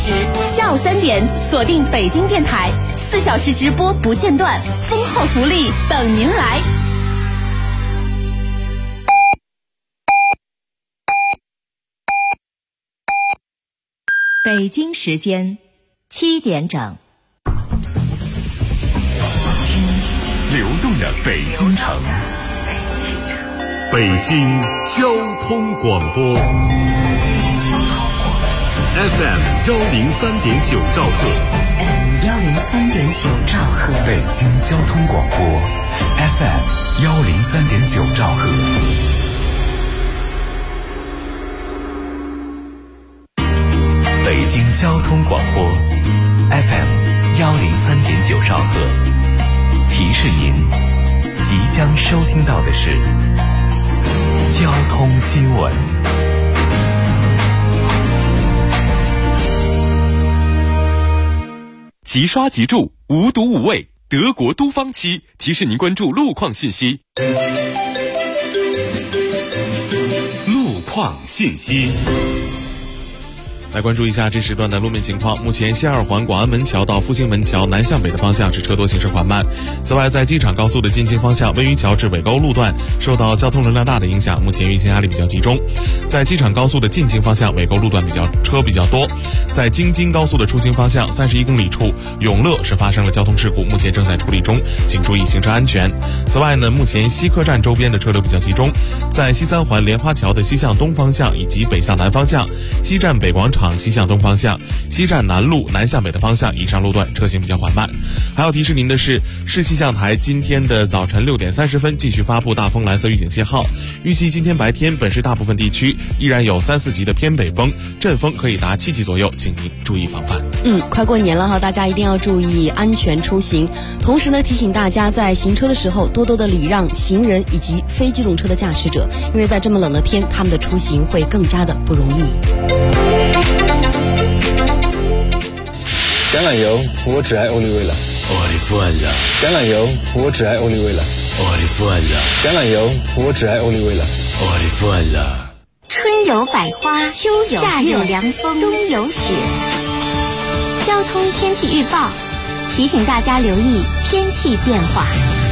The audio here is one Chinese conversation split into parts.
时，下午3点锁定北京电台，4小时直播不间断，丰厚福利等您来。 北京时间7点整， 流动的北京城，北京交通广播 FM 103.9兆赫 103.9兆赫， 北京交通广播 FM 103.9兆赫。北京交通广播 FM 103.9兆赫，提示您即将收听到的是交通新闻。即刷即住，无毒无味，德国都方漆提示您关注路况信息。路况信息。来关注一下这时段的路面情况。目前西二环广安门桥到复兴门桥南向北的方向是车多行驶缓慢。此外，在机场高速的进京方向温榆桥至尾沟路段受到交通流量大的影响，目前运行压力比较集中。在机场高速的进京方向尾沟路段车比较多。在京津高速的出京方向31公里处永乐是发生了交通事故，目前正在处理中，请注意行车安全。此外呢，目前西客站周边的车流比较集中，在西三环莲花桥的西向东方向以及北向南方向，西站北广场西向东方向，西站南路南向北的方向以上路段车行比较缓慢。还要提示您的是，市气象台今天的早晨6点30分继续发布大风蓝色预警信号，预计今天白天本市大部分地区依然有3、4级的偏北风，阵风可以达7级左右，请您注意防范。 快过年了哈，大家一定要注意安全出行。同时呢，提醒大家在行车的时候多多的礼让行人以及非机动车的驾驶者，因为在这么冷的天，他们的出行会更加的不容易。 橄榄油，我只爱欧丽味了。橄榄油，我只爱欧丽味了。橄榄油，我只爱欧丽味了。 春有百花，秋有夏有凉风，冬有雪。交通天气预报提醒大家留意天气变化。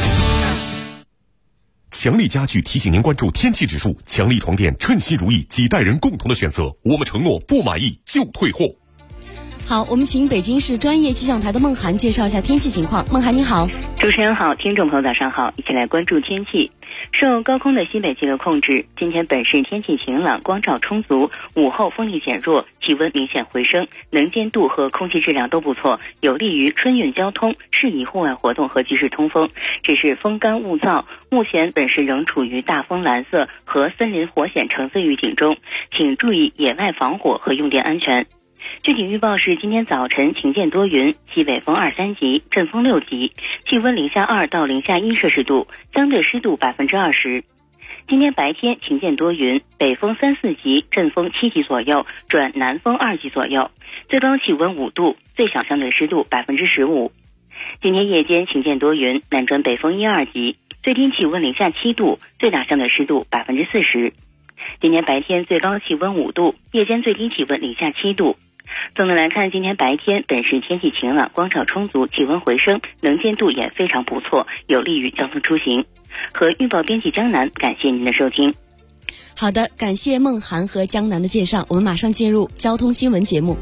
强力家具提醒您关注天气指数，强力床垫称心如意，几代人共同的选择，我们承诺不满意就退货。 好，我们请北京市专业气象台的孟涵介绍一下天气情况。孟涵你好。 主持人好，听众朋友早上好，一起来关注天气。受高空的西北气流控制，今天本市天气晴朗，光照充足，午后风力减弱，气温明显回升，能见度和空气质量都不错，有利于春运交通，适宜户外活动和及时通风。只是风干物燥，目前本市仍处于大风蓝色和森林火险橙色预警中，请注意野外防火和用电安全。具体预报是今天早晨晴间多云，西北风2、3级，阵风6级，气温0下2到0下1摄氏度，相对湿度20%。今天白天晴间多云，北风3、4级，阵风7级左右，转南风2级左右，最高气温5度，最小相对湿度15%。今天夜间晴间多云，南转北风1、2级，最低气温0下7度，最大相对湿度40%。今天白天最高气温5度，夜间最低气温0下7度。总的来看，今天白天本市天气晴朗，光照充足，气温回升，能见度也非常不错，有利于交通出行。和预报编辑江南，感谢您的收听。 好的，感谢孟涵和江南的介绍，我们马上进入交通新闻节目。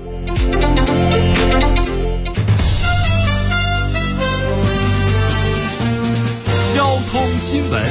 交通新闻。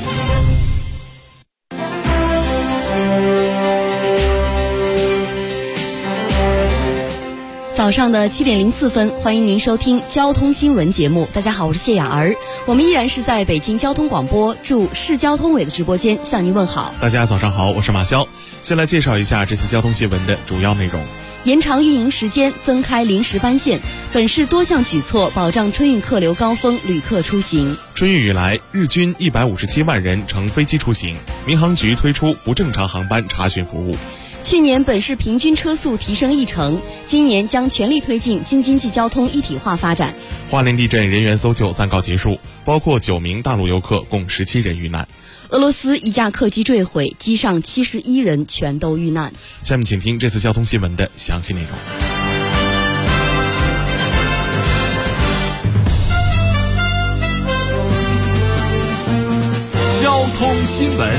早上的7点04分，欢迎您收听交通新闻节目。大家好，我是谢雅儿，我们依然是在北京交通广播驻市交通委的直播间向您问好。 大家早上好，我是马潇。先来介绍一下这次交通新闻的主要内容。 延长运营时间，增开临时班线，本市多项举措保障春运客流高峰旅客出行。 春运以来，日均157万人乘飞机出行，民航局推出不正常航班查询服务。 去年本市平均车速提升1成，今年将全力推进京津冀交通一体化发展。 花莲地震人员搜救暂告结束，包括9名大陆游客，共17人遇难。 俄罗斯一架客机坠毁，机上71人全都遇难。 下面请听这次交通新闻的详细内容。 通新闻。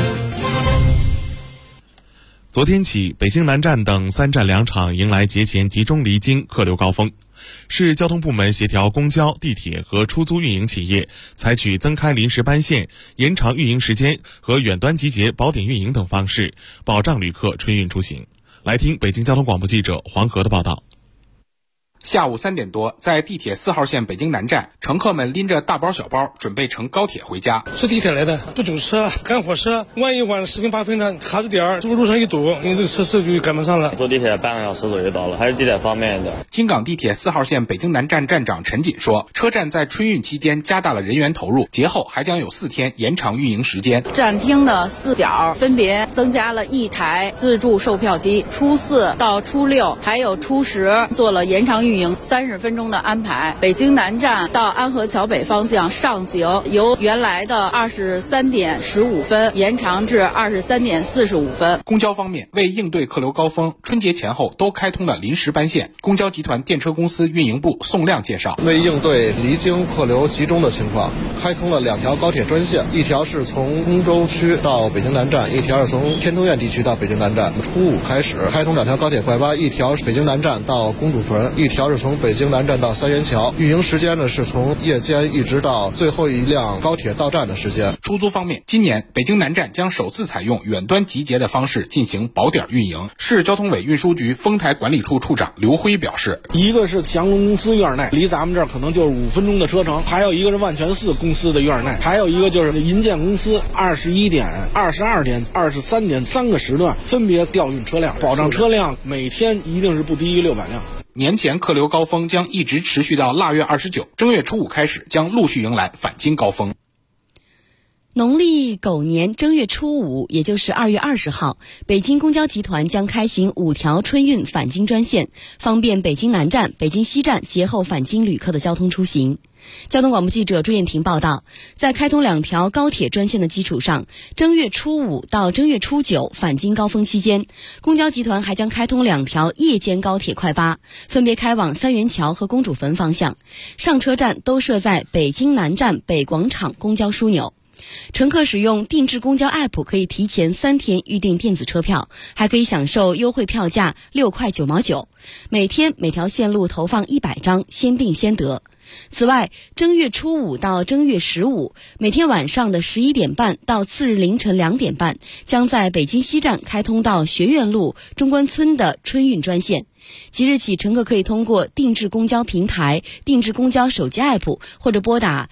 昨天起，北京南站等3站2场迎来节前集中离京客流高峰。市交通部门协调公交、地铁和出租运营企业，采取增开临时班线、延长运营时间和远端集结保点运营等方式，保障旅客春运出行。来听北京交通广播记者黄河的报道。 下午3点多，在地铁4号线北京南站，乘客们拎着大包小包，准备乘高铁回家。 坐地铁来的，不堵车，赶火车，万一晚10分8分呢，卡着点儿，这不路上一堵，你这个车就赶不上了。 坐地铁半个小时左右到了，还是地铁方便一点。 京港地铁4号线北京南站站长陈锦说，车站在春运期间加大了人员投入，节后还将有4天延长运营时间。 站厅的4角分别增加了1台自助售票机，初4到初6还有初10做了延长运营30分钟的安排。北京南站到安河桥北方向上行由原来的23点15分延长至23点45分。 公交方面，为应对客流高峰，春节前后都开通了临时班线。公交集团电车公司运营部宋亮介绍， 为应对离京客流集中的情况，开通了2条高铁专线，一条是从通州区到北京南站，一条是从天通苑地区到北京南站。初5开始开通2条高铁快巴，一条是北京南站到公主坟，一条是从北京南站到三元桥。运营时间呢是从夜间一直到最后一辆高铁到站的时间。 出租方面，今年北京南站将首次采用远端集结的方式进行保点运营。市交通委运输局丰台管理处处长刘辉表示， 一个是祥龙公司院内，离咱们这儿可能就是5分钟的车程，还有一个是万全寺公司的院内，还有一个就是银建公司21点、22点、23点3个时段分别调运车辆，保障车辆每天一定是不低于600辆。 年前客流高峰将一直持续到腊月29，正月初5开始将陆续迎来返京高峰。 农历狗年正月初5，也就是2月20号，北京公交集团将开行5条春运返京专线，方便北京南站、北京西站节后返京旅客的交通出行。交通广播记者朱艳婷报道，在开通2条高铁专线的基础上，正月初5到正月初9返京高峰期间，公交集团还将开通2条夜间高铁快巴，分别开往三元桥和公主坟方向，上车站都设在北京南站北广场公交枢纽。乘客使用定制公交 App 可以提前3天预订电子车票，还可以享受优惠票价6块9毛9，每天每条线路投放100张，先订先得。此外，正月初5到正月15，每天晚上的11点半到次日凌晨2点半，将在北京西站开通到学院路、中关村的春运专线。即日起，乘客可以通过定制公交平台、定制公交手机 App 或者拨打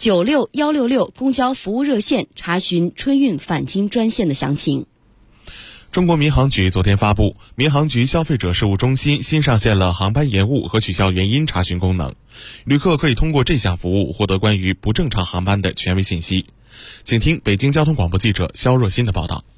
96166公交服务热线查询春运返京专线的详情。 中国民航局昨天发布，民航局消费者事务中心新上线了航班延误和取消原因查询功能，旅客可以通过这项服务获得关于不正常航班的权威信息。请听北京交通广播记者肖若欣的报道。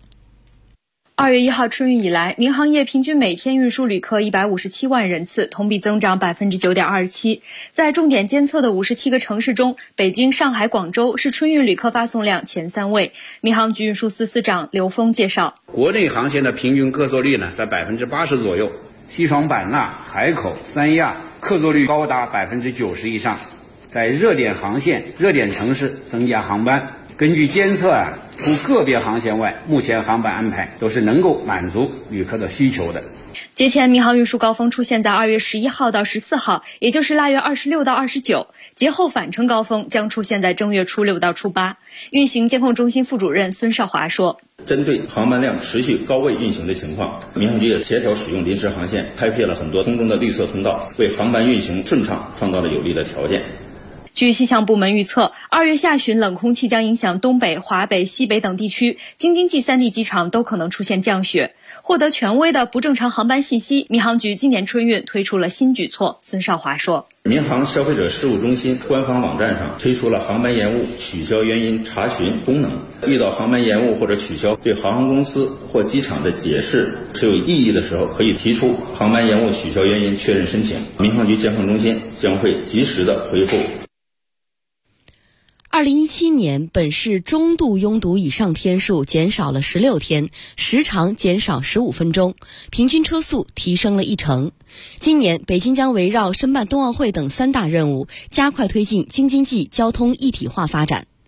2月1号春运以来，民航业平均每天运输旅客157万人次，同比增长 9.27%。在重点监测的57个城市中，北京、上海、广州是春运旅客发送量前3位。民航局运输司司长刘峰介绍， 国内航线的平均客座率在 80% 左右，西双版纳、海口、三亚客座率高达 90% 以上。在热点航线、热点城市增加航班。根据监测除个别航线外，目前航班安排都是能够满足旅客的需求的。 节前民航运输高峰出现在2月11号到14号，也就是腊月26到29。节后返程高峰将出现在正月初6到初8。运行监控中心副主任孙少华说， 针对航班量持续高位运行的情况，民航局也协调使用临时航线，开辟了很多空中的绿色通道，为航班运行顺畅创造了有利的条件。 据气象部门预测，2月下旬冷空气将影响东北、华北、西北等地区，京津冀3地机场都可能出现降雪。获得权威的不正常航班信息，民航局今年春运推出了新举措。孙少华说， 民航消费者事务中心官方网站上推出了航班延误取消原因查询功能，遇到航班延误或者取消对航空公司或机场的解释是有异议的时候，可以提出航班延误取消原因确认申请，民航局监控中心将会及时的回复。 2017年，本市中度拥堵以上天数减少了16天，时长减少15分钟，平均车速提升了1成。今年，北京将围绕申办冬奥会等3大任务，加快推进京津冀交通一体化发展。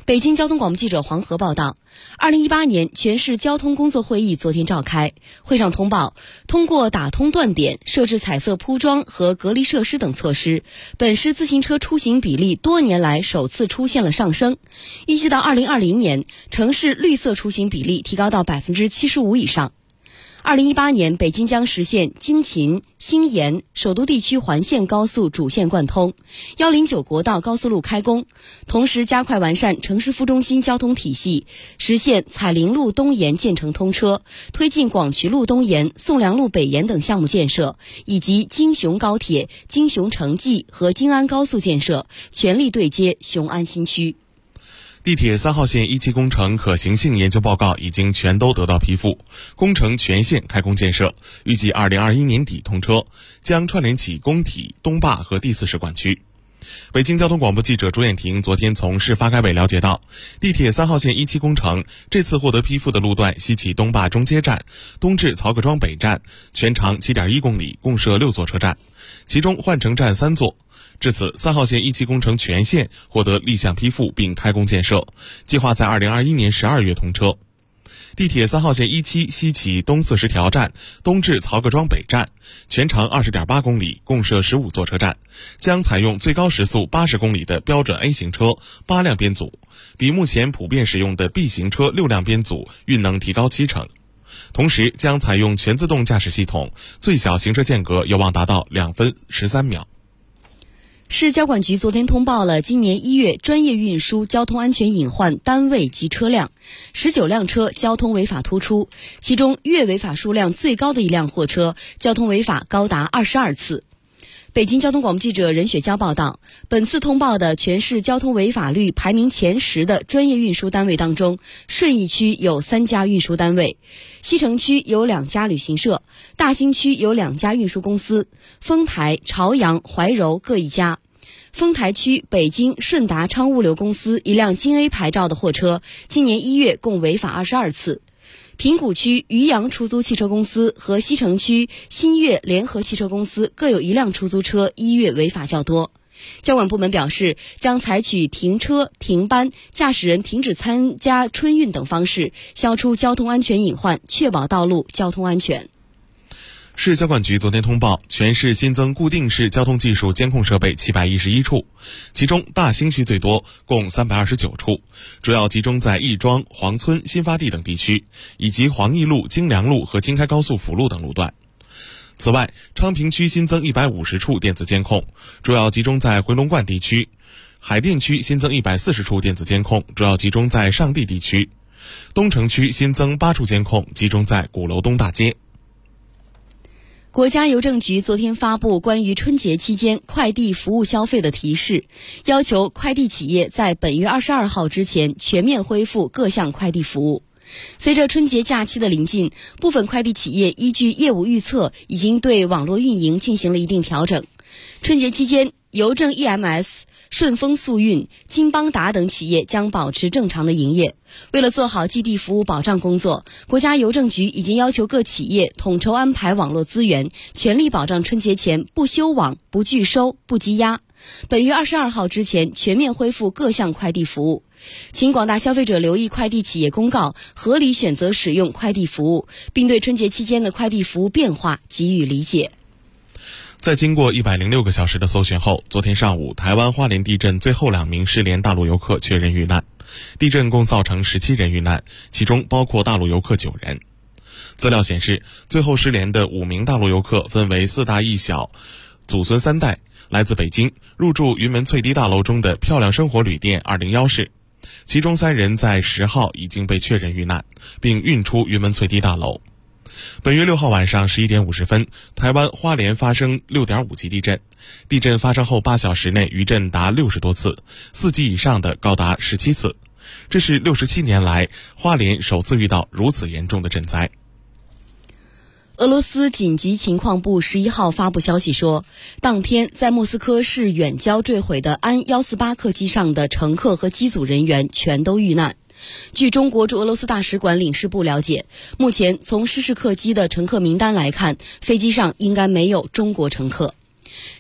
北京交通广播记者黄河报道，2018年全市交通工作会议昨天召开，会上通报，通过打通断点、设置彩色铺装和隔离设施等措施，本市自行车出行比例多年来首次出现了上升。预计到2020年，城市绿色出行比例提高到75%以上。2018年，北京将实现京秦、兴延首都地区环线高速主线贯通，109国道高速路开工，同时加快完善城市副中心交通体系，实现彩林路东延建成通车，推进广渠路东延、宋良路北延等项目建设，以及京雄高铁、京雄城际和京安高速建设，全力对接雄安新区。 地铁3号线1期工程可行性研究报告已经全都得到批复，工程全线开工建设，预计2021年底通车，将串联起工体、东坝和第4使馆区。北京交通广播记者朱艳婷昨天从市发改委了解到，地铁3号线1期工程这次获得批复的路段西起东坝中街站，东至曹各庄北站，全长7.1公里，共设6座车站，其中换乘站3座。至此，3号线1期工程全线获得立项批复并开工建设，计划在2021年12月通车。地铁3号线1期西起东4十条站，东至曹各庄北站，全长20.8公里，共设15座车站，将采用最高时速80公里的标准 A 型车8辆编组，比目前普遍使用的 B 型车6辆编组运能提高70%。同时将采用全自动驾驶系统，最小行车间隔有望达到2分13秒。 市交管局昨天通报了今年1月专业运输交通安全隐患单位及车辆，19辆车交通违法突出，其中月违法数量最高的一辆货车交通违法高达22次。北京交通广播记者任雪娇报道，本次通报的全市交通违法率排名前10的专业运输单位当中，顺义区有3家运输单位，西城区有2家旅行社，大兴区有2家运输公司，丰台、朝阳、怀柔各1家。丰台区北京顺达昌物流公司一辆京 A 牌照的货车，今年1月共违法22次。平谷区渔阳出租汽车公司和西城区新月联合汽车公司各有1辆出租车1月违法较多。交管部门表示，将采取停车、停班、驾驶人停止参加春运等方式，消除交通安全隐患，确保道路交通安全。 市交管局昨天通报，全市新增固定式交通技术监控设备711处，其中大兴区最多，共329处，主要集中在亦庄、黄村、新发地等地区，以及黄义路、京良路和京开高速辅路等路段。此外，昌平区新增150处电子监控，主要集中在回龙观地区；海淀区新增140处电子监控，主要集中在上地地区；东城区新增8处监控，集中在鼓楼东大街。 国家邮政局昨天发布关于春节期间快递服务消费的提示，要求快递企业在本月22号之前全面恢复各项快递服务。随着春节假期的临近，部分快递企业依据业务预测，已经对网络运营进行了一定调整。春节期间，邮政 EMS、顺丰速运、金邦达等企业将保持正常的营业。为了做好寄递服务保障工作，国家邮政局已经要求各企业统筹安排网络资源，全力保障春节前不休网、不拒收、不积压。本月22号之前全面恢复各项快递服务。请广大消费者留意快递企业公告，合理选择使用快递服务，并对春节期间的快递服务变化给予理解。 在经过106个小时的搜寻后，昨天上午，台湾花莲地震最后2名失联大陆游客确认遇难。地震共造成17人遇难，其中包括大陆游客9人。资料显示，最后失联的5名大陆游客分为4大1小，祖孙3代，来自北京，入住云门翠堤大楼中的漂亮生活旅店201室。其中3人在10号已经被确认遇难，并运出云门翠堤大楼。本月6号晚上11点50分，台湾花莲发生 6.5 级地震，地震发生后8小时内余震达60多次，4级以上的高达17次。这是67年来花莲首次遇到如此严重的震灾。 俄罗斯紧急情况部11号发布消息说，当天在莫斯科市远郊坠毁的安148客机上的乘客和机组人员全都遇难。据中国驻俄罗斯大使馆领事部了解，目前从失事客机的乘客名单来看，飞机上应该没有中国乘客。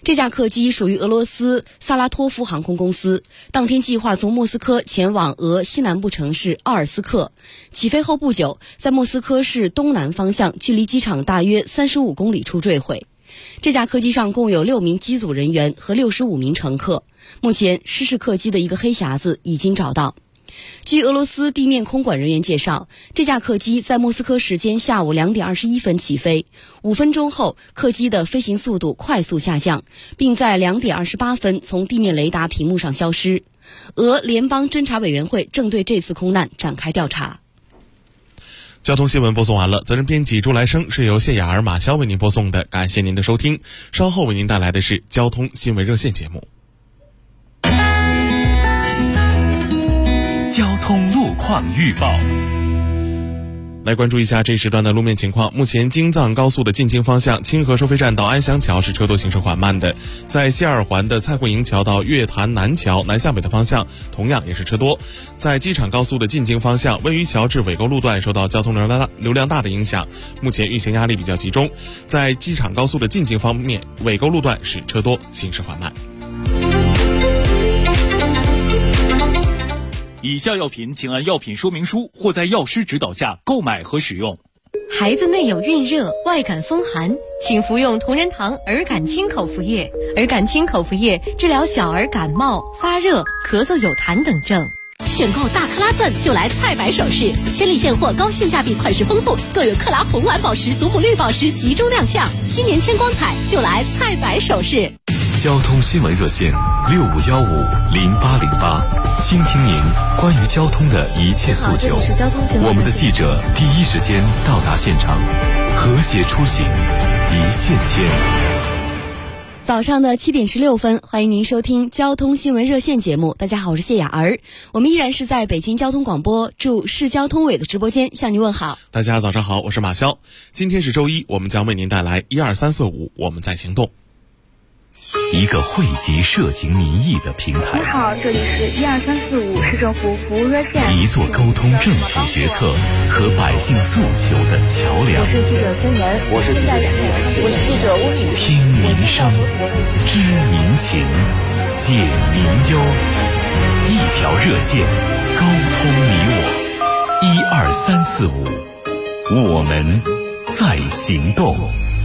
这架客机属于俄罗斯萨拉托夫航空公司，当天计划从莫斯科前往俄西南部城市奥尔斯克，起飞后不久，在莫斯科市东南方向，距离机场大约35公里处坠毁。这架客机上共有6名机组人员和65名乘客，目前失事客机的一个黑匣子已经找到。据俄罗斯地面空管人员介绍，这架客机在莫斯科时间下午2点21分起飞，5分钟后，客机的飞行速度快速下降，并在2点28分从地面雷达屏幕上消失。俄联邦侦察委员会正对这次空难展开调查。 交通新闻播送完了，责任编辑朱来生，是由谢雅儿、马潇为您播送的，感谢您的收听。稍后为您带来的是交通新闻热线节目。 交通路况预报， 来关注一下这时段的路面情况。目前京藏高速的进京方向，清河收费站到安祥桥是车多行驶缓慢的，在西二环的蔡慧营桥到月坛南桥南向北的方向同样也是车多。在机场高速的进京方向，温榆桥至尾沟路段受到交通流量大的影响，目前运行压力比较集中。在机场高速的进京方面，尾沟路段是车多行驶缓慢。 以下药品请按药品说明书或在药师指导下购买和使用。 孩子内有孕热、外感风寒，请服用同仁堂儿感清口服液。儿感清口服液治疗小儿感冒、发热、咳嗽有痰等症。 选购大克拉钻就来菜百首饰，千里现货，高性价比，款式丰富，更有克拉红蓝宝石、祖母绿宝石集中亮相。新年添光彩，就来菜百首饰。 交通新闻热线65150808，倾听您关于交通的一切诉求。我们的记者第一时间到达现场，和谐出行，一线牵。 早上的7点16分，欢迎您收听交通新闻热线节目。大家好，我是谢雅儿，我们依然是在北京交通广播驻市交通委的直播间向您问好。 大家早上好，我是马潇。今天是周一，我们将为您带来12345，我们在行动。 一个汇集涉情民意的平台。 你好，这里是12345市政府服务热线。 一座沟通政府决策和百姓诉求的桥梁。 我是记者孙岩， 我是记者吴景。 听民声，知民情，解民忧，一条热线，沟通你我。12345，我们在行动。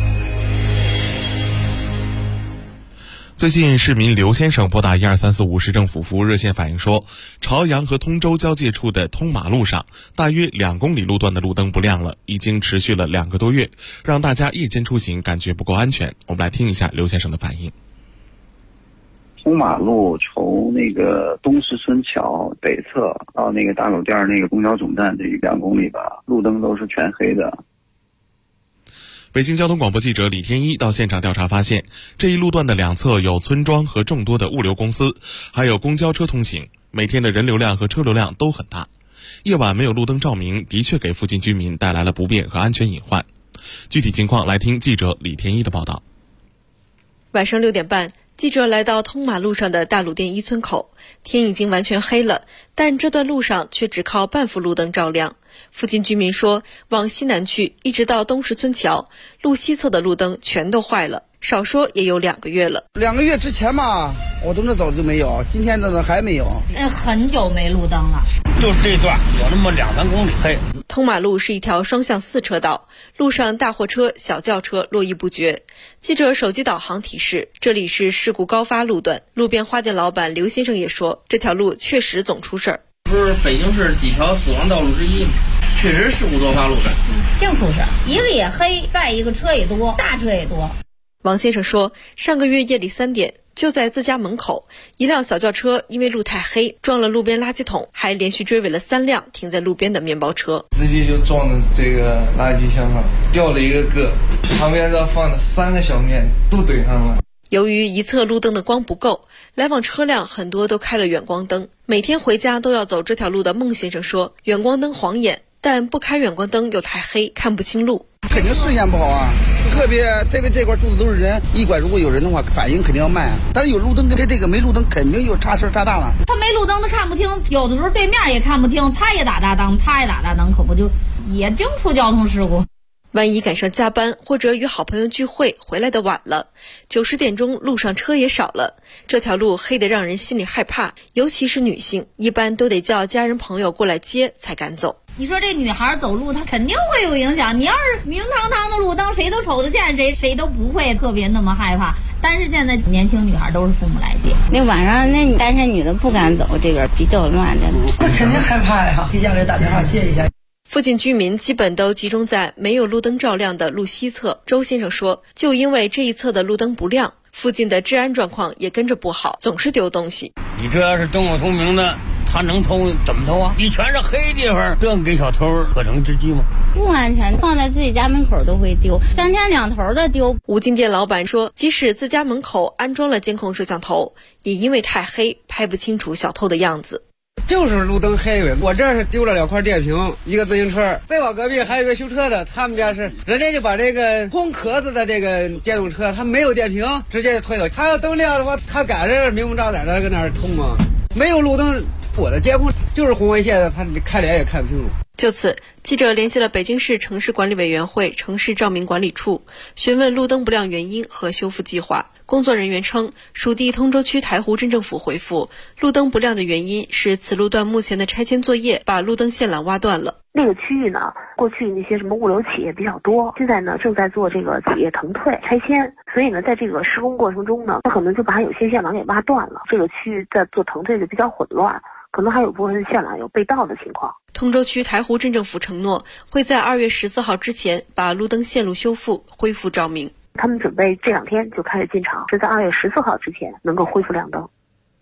最近市民刘先生拨打12345市政府服务热线反映说，朝阳和通州交界处的通马路上大约2公里路段的路灯不亮了，已经持续了2个多月，让大家夜间出行感觉不够安全。我们来听一下刘先生的反应。 通马路从那个东石村桥北侧到那个大狗店那个公交总站这2公里吧，路灯都是全黑的。 北京交通广播记者李天一到现场调查发现，这一路段的2侧有村庄和众多的物流公司，还有公交车通行，每天的人流量和车流量都很大。夜晚没有路灯照明，的确给附近居民带来了不便和安全隐患。具体情况来听记者李天一的报道。 晚上6点半，记者来到通马路上的大鲁店1村口，天已经完全黑了，但这段路上却只靠半幅路灯照亮。附近居民说，往西南去一直到东石村桥，路西侧的路灯全都坏了，少说也有2个月了。 2个月之前嘛，我从这走就没有，今天呢还没有。 很久没路灯了， 就是这段有那么2-3公里黑。 通马路是一条双向4车道，路上大货车、小轿车络绎不绝。记者手机导航提示，这里是事故高发路段。路边花店老板刘先生也说，这条路确实总出事儿。 不是北京市几条死亡道路之一吗？确实事故多发路段， 净出事，一个也黑，再一个车也多，大车也多。 王先生说，上个月夜里3点，就在自家门口，一辆小轿车因为路太黑，撞了路边垃圾桶，还连续追尾了3辆停在路边的面包车， 直接就撞到这个垃圾箱上，掉了一个个，旁边这放的3个小面都怼上了。 由于一侧路灯的光不够，来往车辆很多都开了远光灯，每天回家都要走这条路的孟先生说，远光灯晃眼，但不开远光灯又太黑，看不清路。 肯定视线不好啊，特别这块住的都是人，一拐如果有人的话，反应肯定要慢啊。但是有路灯跟这个没路灯肯定有差事差大了。 他没路灯他看不清，有的时候对面也看不清，他也打大灯，可不就也净出交通事故。 万一赶上加班或者与好朋友聚会回来的晚了，9、10点钟路上车也少了，这条路黑得让人心里害怕，尤其是女性，一般都得叫家人朋友过来接才敢走。 你说这女孩走路她肯定会有影响，你要是明堂堂的路灯谁都瞅得见，谁都不会特别那么害怕。但是现在年轻女孩都是父母来接， 那晚上那单身女的不敢走，这个比较乱的。 那肯定害怕呀，给家里打电话接一下。 附近居民基本都集中在没有路灯照亮的路西侧。周先生说，就因为这一侧的路灯不亮，附近的治安状况也跟着不好，总是丢东西。 你这要是灯火通明的，他能偷怎么偷啊？你全是黑地方，这给小偷可乘之计吗？ 不安全，放在自己家门口都会丢，三天两头的丢。 五金店老板说，即使自家门口安装了监控摄像头，也因为太黑，拍不清楚小偷的样子。 就是路灯黑呗，我这是丢了2块电瓶，一个自行车，再往隔壁还有一个修车的，他们家是人家就把这个空壳子的这个电动车，他没有电瓶，直接推走。他要灯亮的话，他赶着明目张胆的搁那儿通吗？没有路灯，我的监控就是红外线的，他看脸也看不清楚。 就此，记者联系了北京市城市管理委员会城市照明管理处，询问路灯不亮原因和修复计划。工作人员称，属地通州区台湖镇政府回复，路灯不亮的原因是此路段目前的拆迁作业把路灯线缆挖断了。 那个区域呢，过去那些什么物流企业比较多，现在呢正在做这个企业腾退拆迁，所以呢在这个施工过程中呢，它可能就把有些线缆给挖断了，这个区域在做腾退就比较混乱，可能还有部分线缆有被盗的情况。 通州区台湖镇政府承诺会在2月14号之前把路灯线路修复，恢复照明。 他们准备这2天就开始进场，是在2月14号之前能够恢复亮灯。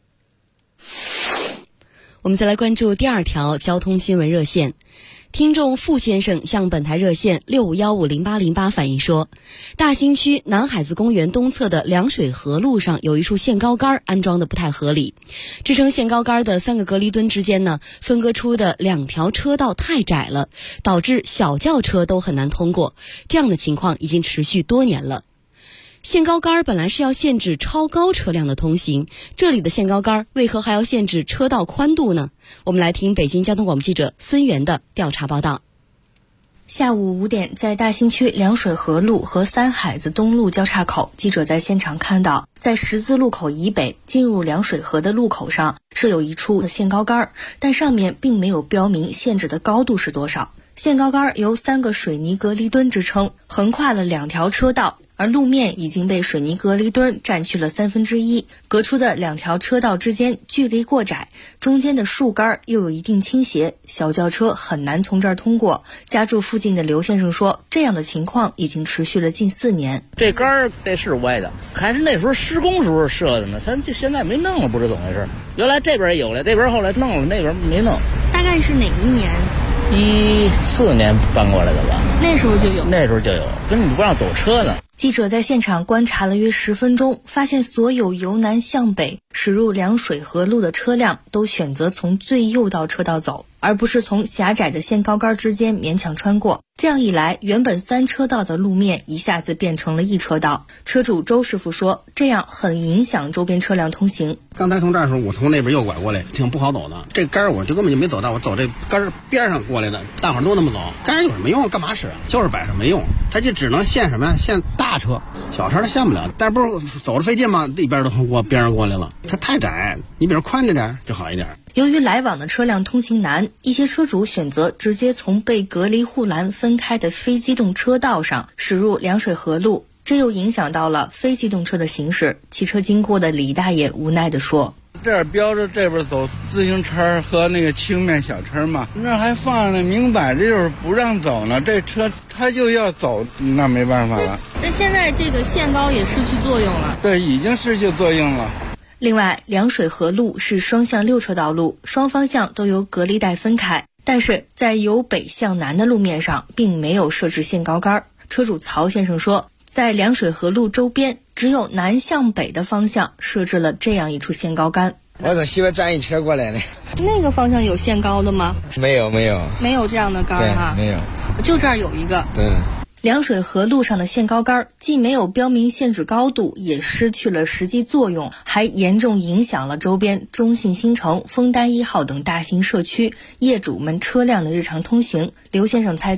我们再来关注第2条交通新闻热线。听众傅先生向本台热线65150808反映说，大兴区南海子公园东侧的凉水河路上有一处限高杆安装的不太合理，支撑限高杆的3个隔离墩之间呢，分割出的2条车道太窄了，导致小轿车都很难通过，这样的情况已经持续多年了。限高杆本来是要限制超高车辆的通行，这里的限高杆为何还要限制车道宽度呢？我们来听北京交通广播记者孙源的调查报道。 下午5点，在大兴区凉水河路和三海子东路交叉口，记者在现场看到，在十字路口以北进入凉水河的路口上设有一处限高杆，但上面并没有标明限制的高度是多少。限高杆由3个水泥隔离墩支撑，横跨了2条车道，而路面已经被水泥隔离墩占去了1/3，隔出的2条车道之间距离过窄，中间的树杆又有一定倾斜，小轿车很难从这儿通过。家住附近的刘先生说，这样的情况已经持续了近4年。 这杆儿这是歪的，还是那时候施工时候设的呢，他这现在没弄了，不知怎么回事。原来这边也有了，这边后来弄了，那边没弄。 大概是哪一年 ？14年搬过来的吧？ 那时候就有， 根本不让走车呢。 记者在现场观察了约10分钟，发现所有由南向北驶入凉水河路的车辆都选择从最右道车道走，而不是从狭窄的限高杆之间勉强穿过。这样一来，原本3车道的路面一下子变成了1车道。车主周师傅说，这样很影响周边车辆通行。 刚才从这儿的时候，我从那边右拐过来，挺不好走的。这杆儿我就根本就没走到，我走这杆儿边上过来的，大伙儿都那么走。杆儿有什么用？干嘛使啊？就是摆上没用，它就只能限什么呀？限大车，小车它限不了。但不是走着费劲吗？一边都从边上过来了，它太窄，你比如宽着点就好一点。 由于来往的车辆通行难，一些车主选择直接从被隔离护栏分开的非机动车道上驶入凉水河路，这又影响到了非机动车的行驶。骑车经过的李大爷无奈地说， 这儿标着这边走自行车和那个轻面小车嘛，那还放着明摆着就是不让走呢，这车他就要走，那没办法了。 但现在这个限高也失去作用了。 对，已经失去作用了。 另外，凉水河路是双向6车道路，双方向都由隔离带分开，但是在由北向南的路面上并没有设置限高杆。车主曹先生说，在凉水河路周边只有南向北的方向设置了这样一处限高杆。 我怎媳妇站一车过来呢？ 那个方向有限高的吗？ 没有这样的杆哈， 没有， 就这儿有一个。 对。 凉水河路上的限高杆既没有标明限制高度，也失去了实际作用，还严重影响了周边中信新城、枫丹1号等大型社区业主们车辆的日常通行。刘先生猜测，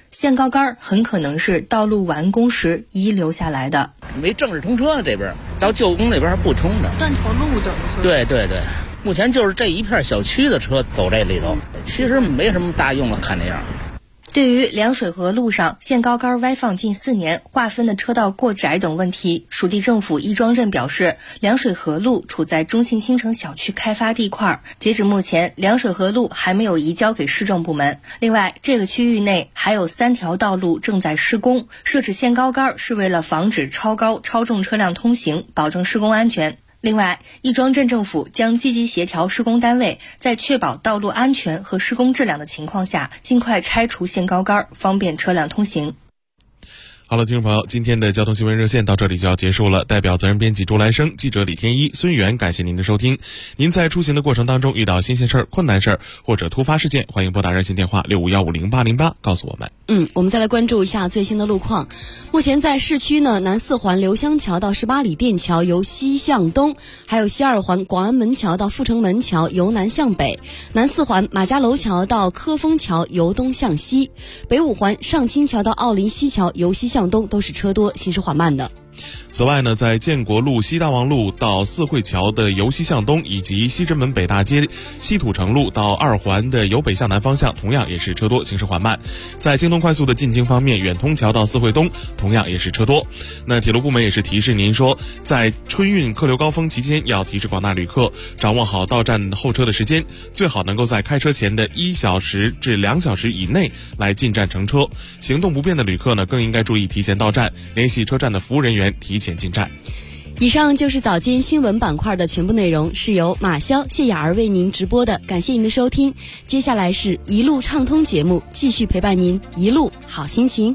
限高杆很可能是道路完工时遗留下来的。 没正式通车这边，到旧宫那边还不通的， 断头路的。 对，目前就是这一片小区的车走这里头，其实没什么大用了，看那样。 对于凉水河路上限高杆歪放近4年、划分的车道过窄等问题，属地政府亦庄镇表示，凉水河路处在中信新城小区开发地块，截止目前，凉水河路还没有移交给市政部门。另外，这个区域内还有3条道路正在施工，设置限高杆是为了防止超高、超重车辆通行，保证施工安全。另外，亦庄镇政府将积极协调施工单位，在确保道路安全和施工质量的情况下，尽快拆除限高杆，方便车辆通行。 好了，听众朋友，今天的交通新闻热线到这里就要结束了。代表责任编辑朱来生、记者李天一、孙源，感谢您的收听。您在出行的过程当中遇到新鲜事儿、困难事儿或者突发事件，欢迎拨打热线电话65150808告诉我们。 我们再来关注一下最新的路况。目前在市区呢，南4环刘香桥到18里店桥由西向东，还有西2环广安门桥到阜成门桥由南向北，南4环马家楼桥到科丰桥由东向西，北5环上清桥到奥林西桥由西向东都是车多，行驶缓慢的。 此外呢，在建国路西大望路到四惠桥的由西向东，以及西直门北大街西土城路到2环的由北向南方向，同样也是车多，行驶缓慢。在京东快速的进京方面，远通桥到四惠东同样也是车多。那铁路部门也是提示您说，在春运客流高峰期间，要提示广大旅客掌握好到站候车的时间，最好能够在开车前的1小时至2小时以内来进站乘车。行动不便的旅客呢，更应该注意提前到站，联系车站的服务人员提前进站。 以上就是早间新闻板块的全部内容，是由马潇、谢雅儿为您直播的，感谢您的收听。接下来是一路畅通节目，继续陪伴您一路好心情。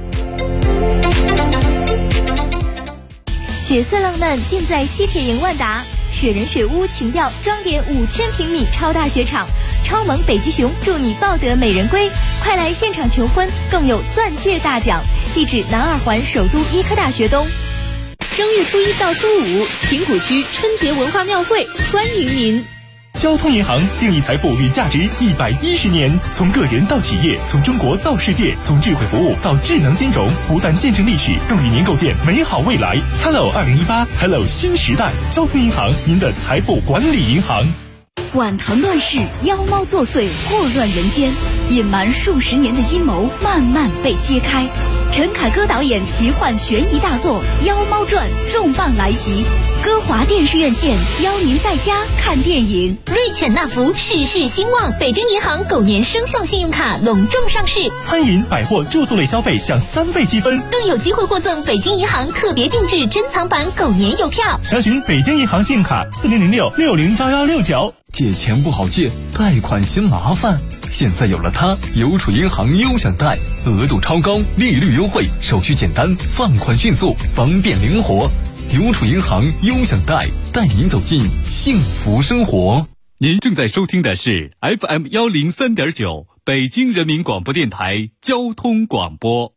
血色浪漫尽在西铁营万达，雪人雪屋情调装点5000平米超大雪场，超萌北极熊祝你抱得美人归，快来现场求婚，更有钻戒大奖。地址南2环首都医科大学东。 正月初1到初5，平谷区春节文化庙会欢迎您。 交通银行定义财富与价值110年，从个人到企业，从中国到世界，从智慧服务到智能金融，不断见证历史，更与您构建美好未来。Hello 2018 ，Hello 新时代，交通银行，您的财富管理银行。 晚唐乱世，妖猫作祟，祸乱人间，隐瞒数十年的阴谋慢慢被揭开。陈凯歌导演奇幻悬疑大作《妖猫传》重磅来袭，歌华电视院线邀您在家看电影。 瑞犬纳福事事兴旺，北京银行狗年生肖信用卡隆重上市， 餐饮、百货、住宿类消费享3倍积分， 更有机会获赠北京银行特别定制珍藏版狗年邮票。 详询北京银行信用卡4006-601169。 借钱不好借，贷款嫌麻烦，现在有了它，邮储银行优享贷，额度超高，利率优惠，手续简单，放款迅速，方便灵活。邮储银行优享贷，带您走进幸福生活。 您正在收听的是 FM 103.9北京人民广播电台交通广播。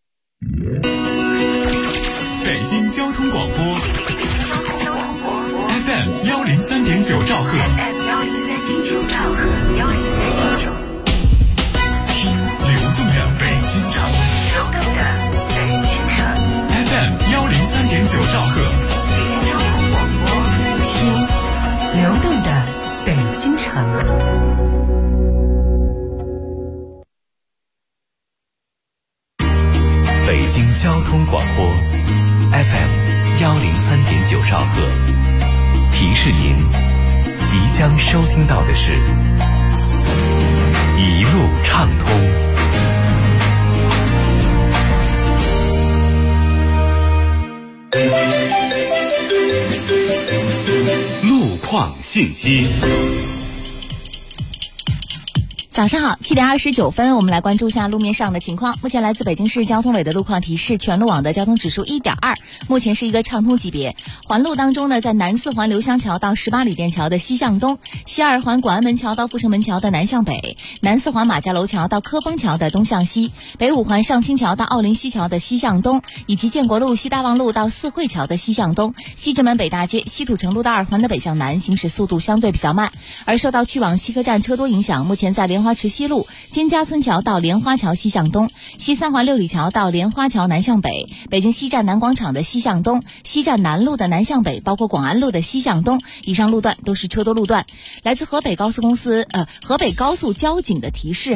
北京交通广播 FM 103.9兆赫。听流动的北京城，FM 103.9兆赫， 听流动的北京城。 北京交通广播 FM 103.9兆赫，提示您即将收听到的是一路畅通。 路况信息。 早上好，7点29分，我们来关注一下路面上的情况。目前来自北京市交通委的路况提示，全路网的交通指数1.2，目前是一个畅通级别。环路当中呢，在南4环刘香桥到18里店桥的西向东，西2环广安门桥到阜成门桥的南向北，南4环马家楼桥到科丰桥的东向西，北5环上清桥到奥林西桥的西向东，以及建国路西大望路到四惠桥的西向东，西直门北大街西土城路到2环的北向南，行驶速度相对比较慢。而受到去往西客站车多影响，目前在莲花花池西路金家村桥到莲花桥西向东，西三环六里桥到莲花桥南向北，北京西站南广场的西向东，西站南路的南向北，包括广安路的西向东，以上路段都是车多路段。来自河北高速交警的提示